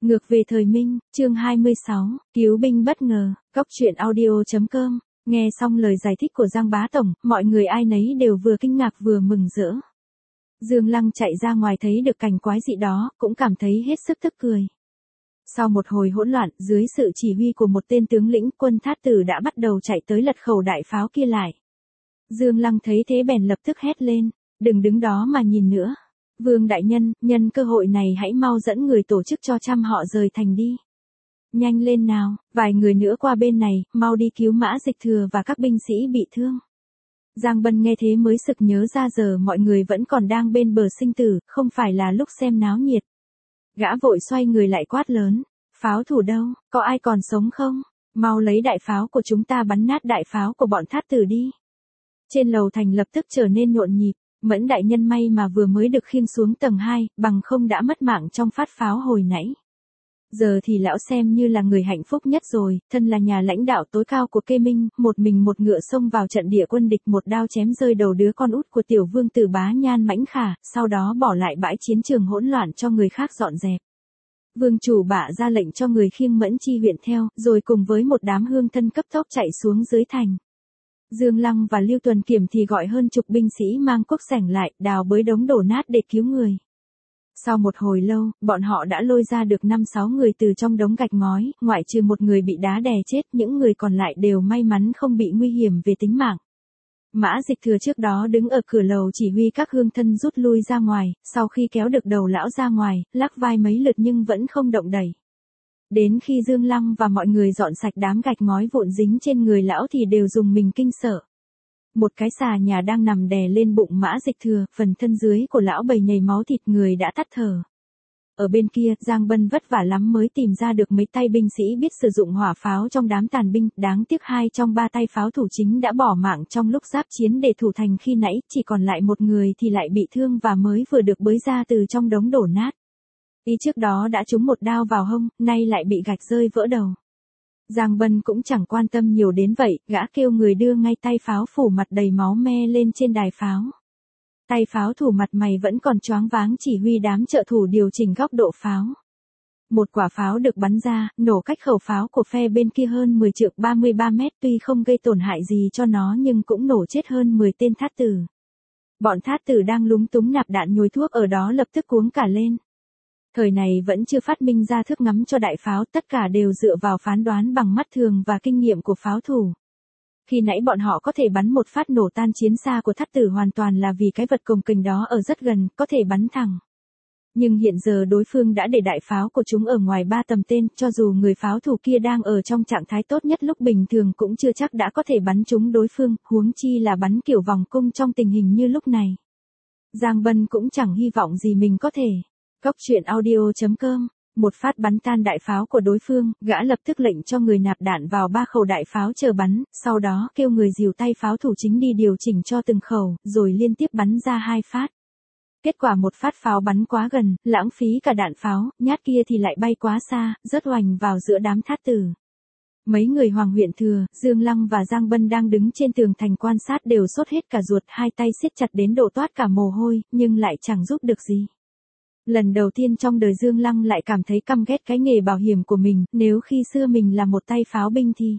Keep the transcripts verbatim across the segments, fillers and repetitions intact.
Ngược về thời Minh, chương hai mươi sáu, cứu binh bất ngờ, góc truyện audio.com. Nghe xong lời giải thích của Giang Bá Tổng, mọi người ai nấy đều vừa kinh ngạc vừa mừng rỡ. Dương Lăng chạy ra ngoài thấy được cảnh quái dị đó, cũng cảm thấy hết sức tức cười. Sau một hồi hỗn loạn, dưới sự chỉ huy của một tên tướng lĩnh, quân Thát Tử đã bắt đầu chạy tới lật khẩu đại pháo kia lại. Dương Lăng thấy thế bèn lập tức hét lên, đừng đứng đó mà nhìn nữa. Vương đại nhân, nhân cơ hội này hãy mau dẫn người tổ chức cho trăm họ rời thành đi. Nhanh lên nào, vài người nữa qua bên này, mau đi cứu Mã Dịch Thừa và các binh sĩ bị thương. Giang Bân nghe thế mới sực nhớ ra giờ mọi người vẫn còn đang bên bờ sinh tử, không phải là lúc xem náo nhiệt. Gã vội xoay người lại quát lớn, pháo thủ đâu, có ai còn sống không? Mau lấy đại pháo của chúng ta bắn nát đại pháo của bọn Thát Tử đi. Trên lầu thành lập tức trở nên nhộn nhịp. Mẫn đại nhân may mà vừa mới được khiêng xuống tầng hai, bằng không đã mất mạng trong phát pháo hồi nãy. Giờ thì lão xem như là người hạnh phúc nhất rồi, thân là nhà lãnh đạo tối cao của Kê Minh, một mình một ngựa xông vào trận địa quân địch, một đao chém rơi đầu đứa con út của tiểu vương tử Bá Nhan Mãnh Khả, sau đó bỏ lại bãi chiến trường hỗn loạn cho người khác dọn dẹp. Vương chủ bạ ra lệnh cho người khiêng Mẫn Chi huyện theo, rồi cùng với một đám hương thân cấp tốc chạy xuống dưới thành. Dương Lăng và Lưu Tuần Kiểm thì gọi hơn chục binh sĩ mang cuốc sẻng lại, đào bới đống đổ nát để cứu người. Sau một hồi lâu, bọn họ đã lôi ra được năm sáu người từ trong đống gạch ngói, ngoại trừ một người bị đá đè chết, những người còn lại đều may mắn không bị nguy hiểm về tính mạng. Mã Dịch Thừa trước đó đứng ở cửa lầu chỉ huy các hương thân rút lui ra ngoài, sau khi kéo được đầu lão ra ngoài, lắc vai mấy lượt nhưng vẫn không động đẩy. Đến khi Dương Lăng và mọi người dọn sạch đám gạch ngói vụn dính trên người lão thì đều dùng mình kinh sợ. Một cái xà nhà đang nằm đè lên bụng Mã Dịch Thừa, phần thân dưới của lão bầy nhầy máu thịt, người đã tắt thở. Ở bên kia, Giang Bân vất vả lắm mới tìm ra được mấy tay binh sĩ biết sử dụng hỏa pháo trong đám tàn binh, đáng tiếc hai trong ba tay pháo thủ chính đã bỏ mạng trong lúc giáp chiến để thủ thành khi nãy, chỉ còn lại một người thì lại bị thương và mới vừa được bới ra từ trong đống đổ nát. Y trước đó đã trúng một đao vào hông, nay lại bị gạch rơi vỡ đầu. Giang Bân cũng chẳng quan tâm nhiều đến vậy, gã kêu người đưa ngay tay pháo phủ mặt đầy máu me lên trên đài pháo. Tay pháo thủ mặt mày vẫn còn choáng váng chỉ huy đám trợ thủ điều chỉnh góc độ pháo. Một quả pháo được bắn ra, nổ cách khẩu pháo của phe bên kia hơn mười trượng ba mươi ba mét, tuy không gây tổn hại gì cho nó nhưng cũng nổ chết hơn mười tên Thát Tử. Bọn Thát Tử đang lúng túng nạp đạn nhồi thuốc ở đó lập tức cuống cả lên. Thời này vẫn chưa phát minh ra thước ngắm cho đại pháo, tất cả đều dựa vào phán đoán bằng mắt thường và kinh nghiệm của pháo thủ. Khi nãy bọn họ có thể bắn một phát nổ tan chiến xa của Thát Tử hoàn toàn là vì cái vật cồng kềnh đó ở rất gần, có thể bắn thẳng. Nhưng hiện giờ đối phương đã để đại pháo của chúng ở ngoài ba tầm tên, cho dù người pháo thủ kia đang ở trong trạng thái tốt nhất lúc bình thường cũng chưa chắc đã có thể bắn trúng đối phương, huống chi là bắn kiểu vòng cung trong tình hình như lúc này. Giang Bân cũng chẳng hy vọng gì mình có thể. Góc truyện audio.com, một phát bắn tan đại pháo của đối phương, gã lập tức lệnh cho người nạp đạn vào ba khẩu đại pháo chờ bắn, sau đó kêu người dìu tay pháo thủ chính đi điều chỉnh cho từng khẩu, rồi liên tiếp bắn ra hai phát. Kết quả một phát pháo bắn quá gần, lãng phí cả đạn pháo, nhát kia thì lại bay quá xa, rớt oành vào giữa đám Thát Tử. Mấy người Hoàng huyện Thừa, Dương Lăng và Giang Bân đang đứng trên tường thành quan sát đều sốt hết cả ruột, hai tay siết chặt đến độ toát cả mồ hôi, nhưng lại chẳng giúp được gì. Lần đầu tiên trong đời Dương Lăng lại cảm thấy căm ghét cái nghề bảo hiểm của mình, nếu khi xưa mình là một tay pháo binh thì...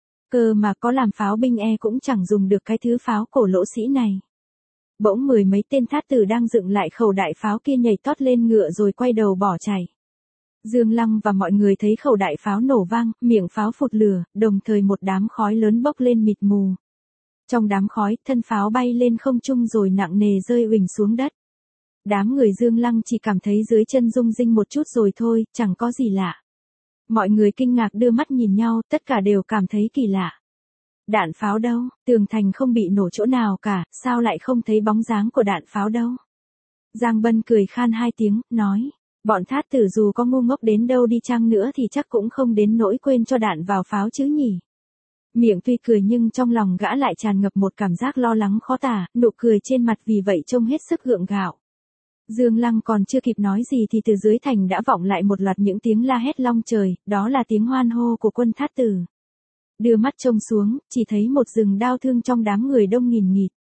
Cơ mà có làm pháo binh e cũng chẳng dùng được cái thứ pháo cổ lỗ sĩ này. Bỗng mười mấy tên Thát Tử đang dựng lại khẩu đại pháo kia nhảy tót lên ngựa rồi quay đầu bỏ chạy. Dương Lăng và mọi người thấy khẩu đại pháo nổ vang, miệng pháo phụt lửa, đồng thời một đám khói lớn bốc lên mịt mù. Trong đám khói, thân pháo bay lên không trung rồi nặng nề rơi uỳnh xuống đất. Đám người Dương Lăng chỉ cảm thấy dưới chân rung rinh một chút rồi thôi, chẳng có gì lạ. Mọi người kinh ngạc đưa mắt nhìn nhau, tất cả đều cảm thấy kỳ lạ. Đạn pháo đâu, tường thành không bị nổ chỗ nào cả, sao lại không thấy bóng dáng của đạn pháo đâu? Giang Bân cười khan hai tiếng, nói, bọn Thát Tử dù có ngu ngốc đến đâu đi chăng nữa thì chắc cũng không đến nỗi quên cho đạn vào pháo chứ nhỉ? Miệng tuy cười nhưng trong lòng gã lại tràn ngập một cảm giác lo lắng khó tả, nụ cười trên mặt vì vậy trông hết sức gượng gạo. Dương Lăng còn chưa kịp nói gì thì từ dưới thành đã vọng lại một loạt những tiếng la hét long trời, đó là tiếng hoan hô của quân Thát Tử. Đưa mắt trông xuống, chỉ thấy một rừng đao thương trong đám người đông nghìn nghịt.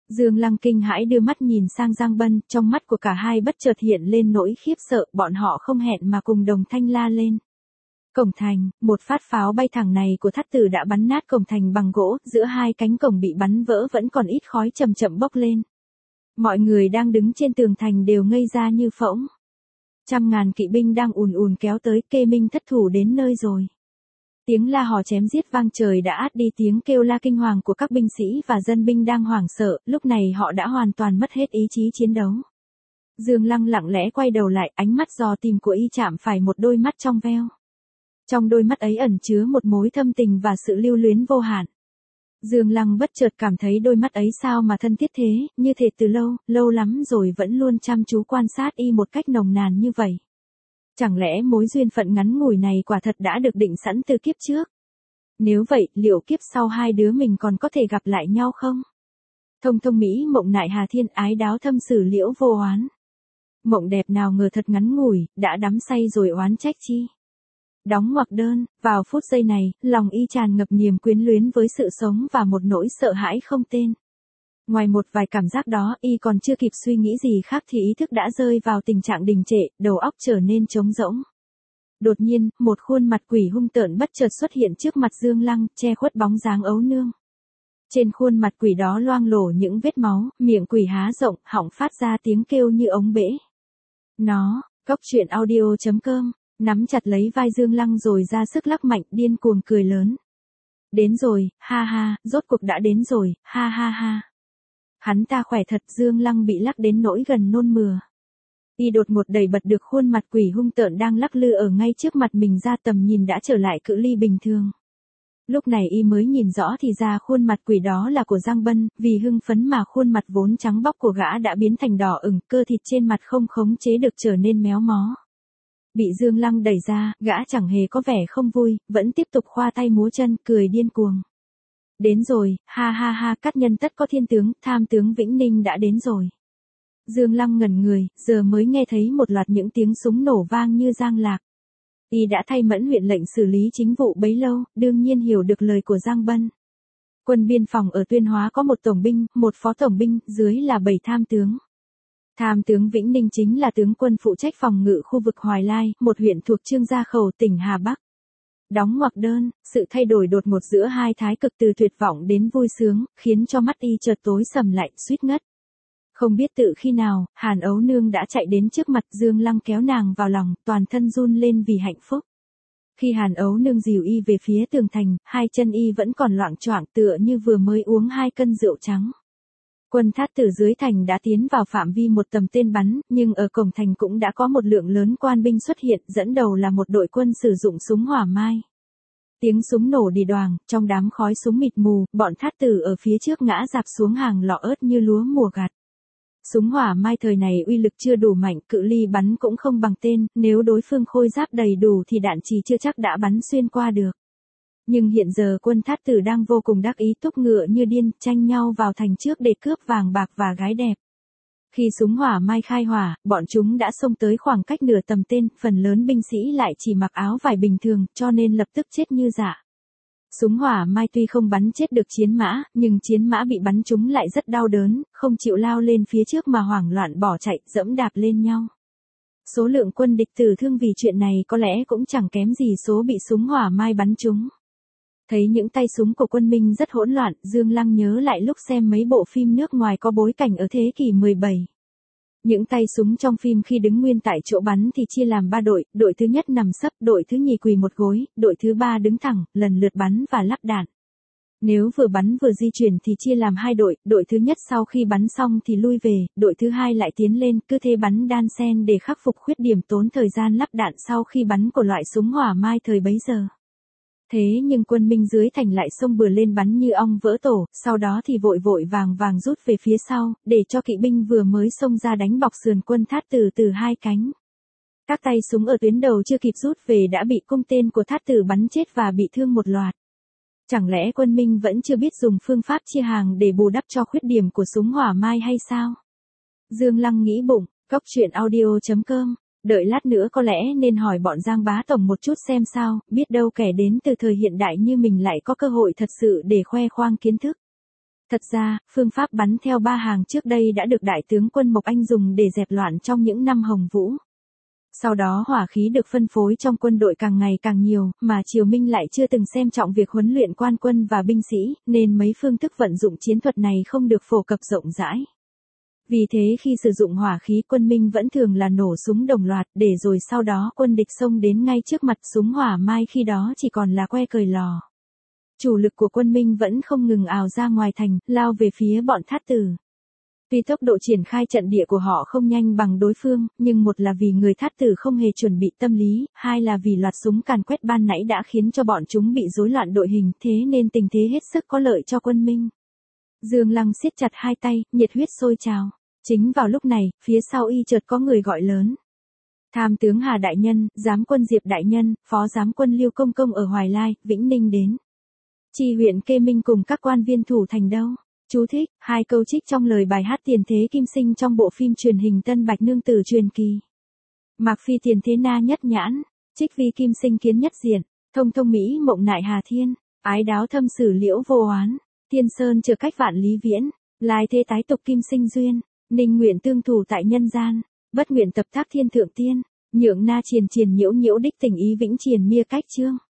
Dương Lăng kinh hãi đưa mắt nhìn sang Giang Bân, trong mắt của cả hai bất chợt hiện lên nỗi khiếp sợ, bọn họ không hẹn mà cùng đồng thanh la lên. Cổng thành, một phát pháo bay thẳng này của Thát Tử đã bắn nát cổng thành bằng gỗ, giữa hai cánh cổng bị bắn vỡ vẫn còn ít khói chậm chậm bốc lên. Mọi người đang đứng trên tường thành đều ngây ra như phỗng. Trăm ngàn kỵ binh đang ùn ùn kéo tới, Kê Minh thất thủ đến nơi rồi. Tiếng la hò chém giết vang trời đã át đi tiếng kêu la kinh hoàng của các binh sĩ và dân binh đang hoảng sợ, lúc này họ đã hoàn toàn mất hết ý chí chiến đấu. Dương Lăng lặng lẽ quay đầu lại, ánh mắt dò tìm của y chạm phải một đôi mắt trong veo. Trong đôi mắt ấy ẩn chứa một mối thâm tình và sự lưu luyến vô hạn. Dương Lăng bất chợt cảm thấy đôi mắt ấy sao mà thân thiết thế, như thể từ lâu, lâu lắm rồi vẫn luôn chăm chú quan sát y một cách nồng nàn như vậy. Chẳng lẽ mối duyên phận ngắn ngủi này quả thật đã được định sẵn từ kiếp trước? Nếu vậy, liệu kiếp sau hai đứa mình còn có thể gặp lại nhau không? Thông thông mỹ mộng nại hà thiên, ái đáo thâm sử liễu vô oán. Mộng đẹp nào ngờ thật ngắn ngủi, đã đắm say rồi oán trách chi? Đóng ngoặc đơn, vào phút giây này, lòng y tràn ngập niềm quyến luyến với sự sống và một nỗi sợ hãi không tên. Ngoài một vài cảm giác đó, y còn chưa kịp suy nghĩ gì khác thì ý thức đã rơi vào tình trạng đình trệ, đầu óc trở nên trống rỗng. Đột nhiên, một khuôn mặt quỷ hung tợn bất chợt xuất hiện trước mặt Dương Lăng, che khuất bóng dáng ấu nương. Trên khuôn mặt quỷ đó loang lổ những vết máu, miệng quỷ há rộng, họng phát ra tiếng kêu như ống bể. Nó, Cốc Truyện Audio chấm com, nắm chặt lấy vai Dương Lăng rồi ra sức lắc mạnh, điên cuồng cười lớn. Đến rồi, ha ha, rốt cuộc đã đến rồi, ha ha ha. Hắn ta khỏe thật, Dương Lăng bị lắc đến nỗi gần nôn mửa. Y đột ngột đẩy bật được khuôn mặt quỷ hung tợn đang lắc lư ở ngay trước mặt mình ra, tầm nhìn đã trở lại cự ly bình thường. Lúc này y mới nhìn rõ thì ra khuôn mặt quỷ đó là của Giang Bân, vì hưng phấn mà khuôn mặt vốn trắng bóc của gã đã biến thành đỏ ửng, cơ thịt trên mặt không khống chế được trở nên méo mó. Bị Dương Lăng đẩy ra, gã chẳng hề có vẻ không vui, vẫn tiếp tục khoa tay múa chân, cười điên cuồng. Đến rồi, ha ha ha, cát nhân tất có thiên tướng, tham tướng Vĩnh Ninh đã đến rồi. Dương Lăng ngẩn người, giờ mới nghe thấy một loạt những tiếng súng nổ vang như giang lạc. Y đã thay Mẫn huyện lệnh xử lý chính vụ bấy lâu, đương nhiên hiểu được lời của Giang Bân. Quân biên phòng ở Tuyên Hóa có một tổng binh, một phó tổng binh, dưới là bảy tham tướng. Tham tướng Vĩnh Ninh chính là tướng quân phụ trách phòng ngự khu vực Hoài Lai, một huyện thuộc Trương Gia Khẩu, tỉnh Hà Bắc. Đóng ngoặc đơn, sự thay đổi đột ngột giữa hai thái cực từ tuyệt vọng đến vui sướng, khiến cho mắt y chợt tối sầm lại, suýt ngất. Không biết tự khi nào, Hàn Ấu Nương đã chạy đến trước mặt, Dương Lăng kéo nàng vào lòng, toàn thân run lên vì hạnh phúc. Khi Hàn Ấu Nương dìu y về phía tường thành, hai chân y vẫn còn loạng choạng tựa như vừa mới uống hai cân rượu trắng. Quân Thát Tử dưới thành đã tiến vào phạm vi một tầm tên bắn, nhưng ở cổng thành cũng đã có một lượng lớn quan binh xuất hiện, dẫn đầu là một đội quân sử dụng súng hỏa mai. Tiếng súng nổ đì đoàng, trong đám khói súng mịt mù, bọn Thát Tử ở phía trước ngã rạp xuống hàng lọ ớt như lúa mùa gặt. Súng hỏa mai thời này uy lực chưa đủ mạnh, cự ly bắn cũng không bằng tên, nếu đối phương khôi giáp đầy đủ thì đạn chỉ chưa chắc đã bắn xuyên qua được. Nhưng hiện giờ quân Thát Tử đang vô cùng đắc ý, thúc ngựa như điên, tranh nhau vào thành trước để cướp vàng bạc và gái đẹp. Khi súng hỏa mai khai hỏa, bọn chúng đã xông tới khoảng cách nửa tầm tên, phần lớn binh sĩ lại chỉ mặc áo vải bình thường, cho nên lập tức chết như dã. Súng hỏa mai tuy không bắn chết được chiến mã, nhưng chiến mã bị bắn trúng lại rất đau đớn, không chịu lao lên phía trước mà hoảng loạn bỏ chạy, dẫm đạp lên nhau. Số lượng quân địch tử thương vì chuyện này có lẽ cũng chẳng kém gì số bị súng hỏa mai bắn trúng. Thấy những tay súng của quân Minh rất hỗn loạn, Dương Lăng nhớ lại lúc xem mấy bộ phim nước ngoài có bối cảnh ở thế kỷ mười bảy. Những tay súng trong phim khi đứng nguyên tại chỗ bắn thì chia làm ba đội, đội thứ nhất nằm sấp, đội thứ nhì quỳ một gối, đội thứ ba đứng thẳng, lần lượt bắn và lắp đạn. Nếu vừa bắn vừa di chuyển thì chia làm hai đội, đội thứ nhất sau khi bắn xong thì lui về, đội thứ hai lại tiến lên, cứ thế bắn đan xen để khắc phục khuyết điểm tốn thời gian lắp đạn sau khi bắn của loại súng hỏa mai thời bấy giờ. Thế nhưng quân Minh dưới thành lại xông bừa lên bắn như ong vỡ tổ, sau đó thì vội vội vàng vàng rút về phía sau, để cho kỵ binh vừa mới xông ra đánh bọc sườn quân Thát Tử từ hai cánh. Các tay súng ở tuyến đầu chưa kịp rút về đã bị cung tên của Thát Tử bắn chết và bị thương một loạt. Chẳng lẽ quân Minh vẫn chưa biết dùng phương pháp chia hàng để bù đắp cho khuyết điểm của súng hỏa mai hay sao? Dương Lăng nghĩ bụng, Cốc Truyện Audio chấm com. Đợi lát nữa có lẽ nên hỏi bọn Giang bá tổng một chút xem sao, biết đâu kẻ đến từ thời hiện đại như mình lại có cơ hội thật sự để khoe khoang kiến thức. Thật ra, phương pháp bắn theo ba hàng trước đây đã được Đại tướng quân Mộc Anh dùng để dẹp loạn trong những năm Hồng Vũ. Sau đó hỏa khí được phân phối trong quân đội càng ngày càng nhiều, mà Triều Minh lại chưa từng xem trọng việc huấn luyện quan quân và binh sĩ, nên mấy phương thức vận dụng chiến thuật này không được phổ cập rộng rãi. Vì thế khi sử dụng hỏa khí quân Minh vẫn thường là nổ súng đồng loạt để rồi sau đó quân địch xông đến ngay trước mặt súng hỏa mai khi đó chỉ còn là que cời lò. Chủ lực của quân Minh vẫn không ngừng ào ra ngoài thành, lao về phía bọn Thát Tử. Tuy tốc độ triển khai trận địa của họ không nhanh bằng đối phương, nhưng một là vì người Thát Tử không hề chuẩn bị tâm lý, hai là vì loạt súng càn quét ban nãy đã khiến cho bọn chúng bị rối loạn đội hình, thế nên tình thế hết sức có lợi cho quân Minh. Dương Lăng siết chặt hai tay, nhiệt huyết sôi trào. Chính vào lúc này, phía sau y chợt có người gọi lớn. Tham tướng Hà Đại Nhân, Giám quân Diệp Đại Nhân, Phó Giám quân Liêu Công Công ở Hoài Lai, Vĩnh Ninh đến. Chi huyện Kê Minh cùng các quan viên thủ thành đâu? Chú thích, hai câu trích trong lời bài hát Tiền Thế Kim Sinh trong bộ phim truyền hình Tân Bạch Nương Tử truyền kỳ. Mạc Phi Tiền Thế Na nhất nhãn, trích vi Kim Sinh kiến nhất diện, thông thông Mỹ mộng nại Hà Thiên, ái đáo thâm sử liễu vô oán, Thiên Sơn chờ cách vạn lý viễn, lai thế tái tục Kim Sinh duyên, ninh nguyện tương thủ tại nhân gian, bất nguyện tập tác thiên thượng tiên, nhượng na triền triền nhiễu nhiễu đích tình ý vĩnh triền mia cách chương.